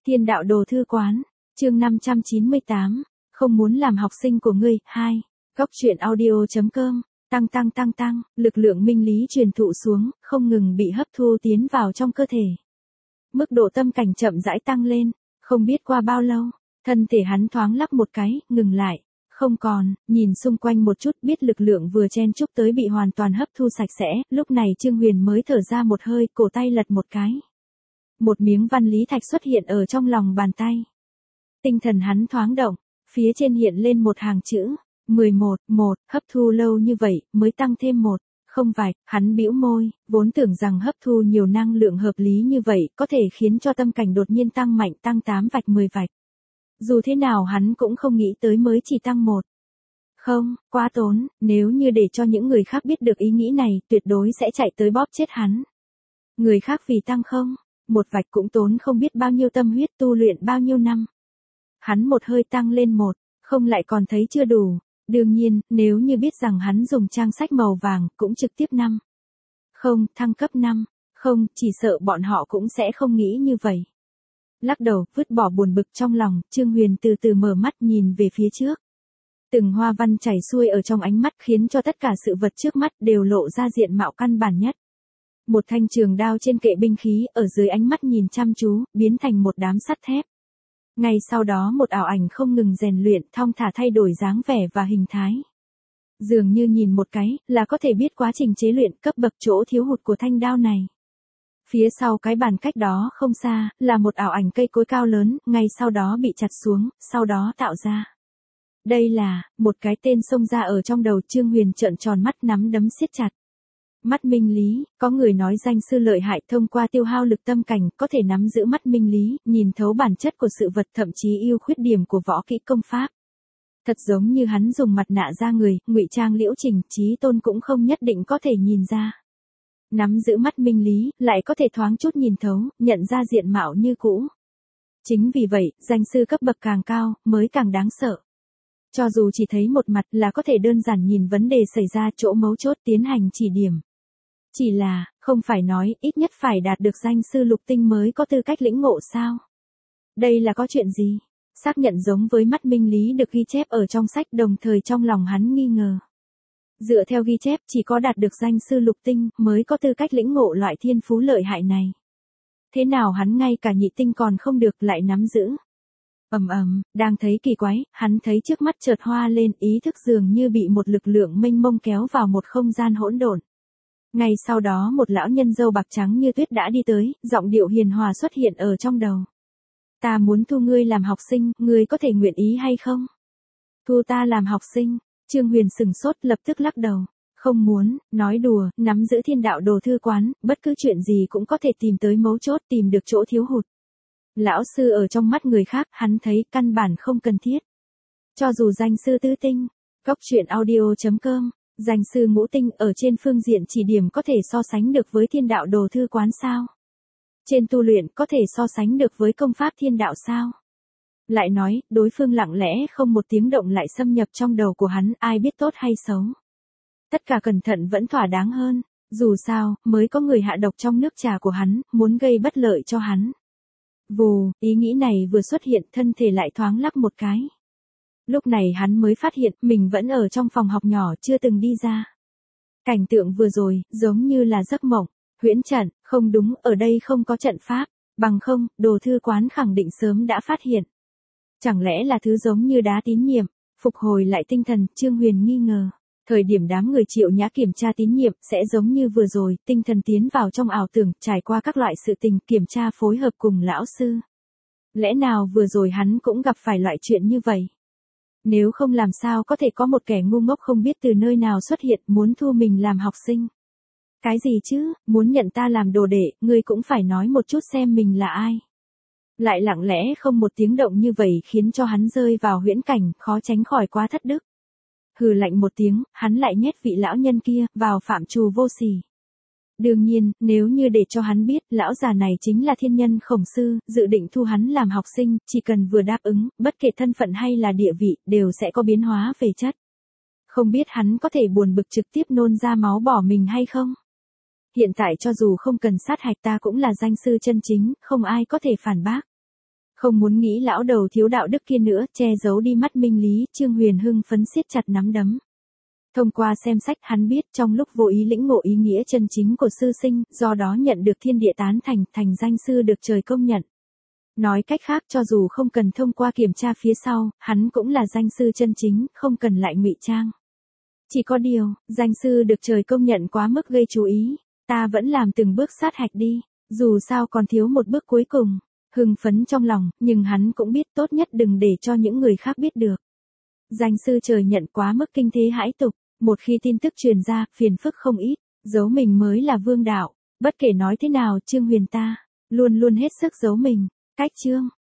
Thiên đạo đồ thư quán, chương 598, không muốn làm học sinh của ngươi, 2, góc truyện audio.com, tăng, lực lượng minh lý truyền thụ xuống, không ngừng bị hấp thu tiến vào trong cơ thể. Mức độ tâm cảnh chậm rãi tăng lên, không biết qua bao lâu, thân thể hắn thoáng lắc một cái, ngừng lại, không còn, nhìn xung quanh một chút biết lực lượng vừa chen chúc tới bị hoàn toàn hấp thu sạch sẽ, lúc này Trương Huyền mới thở ra một hơi, cổ tay lật một cái. Một miếng văn lý thạch xuất hiện ở trong lòng bàn tay. Tinh thần hắn thoáng động, phía trên hiện lên một hàng chữ, 11, hấp thu lâu như vậy, mới tăng thêm 1, không vài, hắn bĩu môi, vốn tưởng rằng hấp thu nhiều năng lượng hợp lý như vậy, có thể khiến cho tâm cảnh đột nhiên tăng mạnh, tăng 8 vạch 10 vạch. Dù thế nào hắn cũng không nghĩ tới mới chỉ tăng 1. Không, quá tốn, nếu như để cho những người khác biết được ý nghĩ này, tuyệt đối sẽ chạy tới bóp chết hắn. Người khác vì tăng không, một vạch cũng tốn không biết bao nhiêu tâm huyết tu luyện bao nhiêu năm. Hắn một hơi tăng lên 1, không lại còn thấy chưa đủ. Đương nhiên, nếu như biết rằng hắn dùng trang sách màu vàng, cũng trực tiếp 5. Không, thăng cấp 5. Không, chỉ sợ bọn họ cũng sẽ không nghĩ như vậy. Lắc đầu, vứt bỏ buồn bực trong lòng, Trương Huyền từ từ mở mắt nhìn về phía trước. Từng hoa văn chảy xuôi ở trong ánh mắt khiến cho tất cả sự vật trước mắt đều lộ ra diện mạo căn bản nhất. Một thanh trường đao trên kệ binh khí ở dưới ánh mắt nhìn chăm chú, biến thành một đám sắt thép. Ngay sau đó một ảo ảnh không ngừng rèn luyện, thong thả thay đổi dáng vẻ và hình thái. Dường như nhìn một cái, là có thể biết quá trình chế luyện cấp bậc chỗ thiếu hụt của thanh đao này. Phía sau cái bàn cách đó không xa, là một ảo ảnh cây cối cao lớn, ngay sau đó bị chặt xuống, sau đó tạo ra. Đây là, một cái tên xông ra ở trong đầu Trương Huyền trợn tròn mắt nắm đấm siết chặt. Mắt minh lý, có người nói danh sư lợi hại thông qua tiêu hao lực tâm cảnh, có thể nắm giữ mắt minh lý, nhìn thấu bản chất của sự vật thậm chí ưu khuyết điểm của võ kỹ công pháp. Thật giống như hắn dùng mặt nạ ra người, ngụy trang Liễu Trình, Chí Tôn cũng không nhất định có thể nhìn ra. Nắm giữ mắt minh lý, lại có thể thoáng chút nhìn thấu, nhận ra diện mạo như cũ. Chính vì vậy, danh sư cấp bậc càng cao, mới càng đáng sợ. Cho dù chỉ thấy một mặt là có thể đơn giản nhìn vấn đề xảy ra chỗ mấu chốt tiến hành chỉ điểm. Chỉ là, không phải nói, ít nhất phải đạt được danh sư lục tinh mới có tư cách lĩnh ngộ sao? Đây là có chuyện gì? Xác nhận giống với mắt minh lý được ghi chép ở trong sách đồng thời trong lòng hắn nghi ngờ. Dựa theo ghi chép chỉ có đạt được danh sư lục tinh mới có tư cách lĩnh ngộ loại thiên phú lợi hại này. Thế nào hắn ngay cả nhị tinh còn không được lại nắm giữ? Đang thấy kỳ quái, hắn thấy trước mắt chợt hoa lên, ý thức dường như bị một lực lượng mênh mông kéo vào một không gian hỗn độn. Ngay sau đó một lão nhân râu bạc trắng như tuyết đã đi tới, giọng điệu hiền hòa xuất hiện ở trong đầu. Ta muốn thu ngươi làm học sinh, ngươi có thể nguyện ý hay không? Thu ta làm học sinh, Trương Huyền sừng sốt lập tức lắc đầu. Không muốn, nói đùa, nắm giữ thiên đạo đồ thư quán, bất cứ chuyện gì cũng có thể tìm tới mấu chốt, tìm được chỗ thiếu hụt. Lão sư ở trong mắt người khác, hắn thấy căn bản không cần thiết. Cho dù danh sư tứ tinh, góc truyện audio.com, danh sư ngũ tinh ở trên phương diện chỉ điểm có thể so sánh được với thiên đạo đồ thư quán sao? Trên tu luyện có thể so sánh được với công pháp thiên đạo sao? Lại nói, đối phương lặng lẽ không một tiếng động lại xâm nhập trong đầu của hắn, ai biết tốt hay xấu. Tất cả cẩn thận vẫn thỏa đáng hơn, dù sao, mới có người hạ độc trong nước trà của hắn, muốn gây bất lợi cho hắn. Vù, ý nghĩ này vừa xuất hiện, thân thể lại thoáng lắc một cái. Lúc này hắn mới phát hiện mình vẫn ở trong phòng học nhỏ chưa từng đi ra. Cảnh tượng vừa rồi, giống như là giấc mộng, huyễn trận, không đúng, ở đây không có trận pháp, bằng không, đồ thư quán khẳng định sớm đã phát hiện. Chẳng lẽ là thứ giống như đá tín nhiệm, phục hồi lại tinh thần, Trương Huyền nghi ngờ. Thời điểm đám người Triệu Nhã kiểm tra tín nhiệm sẽ giống như vừa rồi, tinh thần tiến vào trong ảo tưởng, trải qua các loại sự tình kiểm tra phối hợp cùng lão sư. Lẽ nào vừa rồi hắn cũng gặp phải loại chuyện như vậy? Nếu không làm sao có thể có một kẻ ngu ngốc không biết từ nơi nào xuất hiện muốn thu mình làm học sinh. Cái gì chứ, muốn nhận ta làm đồ đệ, ngươi cũng phải nói một chút xem mình là ai. Lại lặng lẽ không một tiếng động như vậy khiến cho hắn rơi vào huyễn cảnh, khó tránh khỏi quá thất đức. Hừ lạnh một tiếng, hắn lại nhét vị lão nhân kia vào phạm trù vô sỉ. Đương nhiên, nếu như để cho hắn biết, lão già này chính là thiên nhân khổng sư, dự định thu hắn làm học sinh, chỉ cần vừa đáp ứng, bất kể thân phận hay là địa vị, đều sẽ có biến hóa về chất. Không biết hắn có thể buồn bực trực tiếp nôn ra máu bỏ mình hay không? Hiện tại cho dù không cần sát hạch ta cũng là danh sư chân chính, không ai có thể phản bác. Không muốn nghĩ lão đầu thiếu đạo đức kia nữa, che giấu đi mắt minh lý, Trương Huyền hưng phấn siết chặt nắm đấm. Thông qua xem sách hắn biết trong lúc vô ý lĩnh ngộ ý nghĩa chân chính của sư sinh, do đó nhận được thiên địa tán thành, thành danh sư được trời công nhận. Nói cách khác cho dù không cần thông qua kiểm tra phía sau, hắn cũng là danh sư chân chính, không cần lại ngụy trang. Chỉ có điều, danh sư được trời công nhận quá mức gây chú ý, ta vẫn làm từng bước sát hạch đi, dù sao còn thiếu một bước cuối cùng. Hưng phấn trong lòng, nhưng hắn cũng biết tốt nhất đừng để cho những người khác biết được. Danh sư trời nhận quá mức kinh thế hãi tục, một khi tin tức truyền ra, phiền phức không ít, giấu mình mới là vương đạo, bất kể nói thế nào Trương Huyền ta, luôn luôn hết sức giấu mình, cách Trương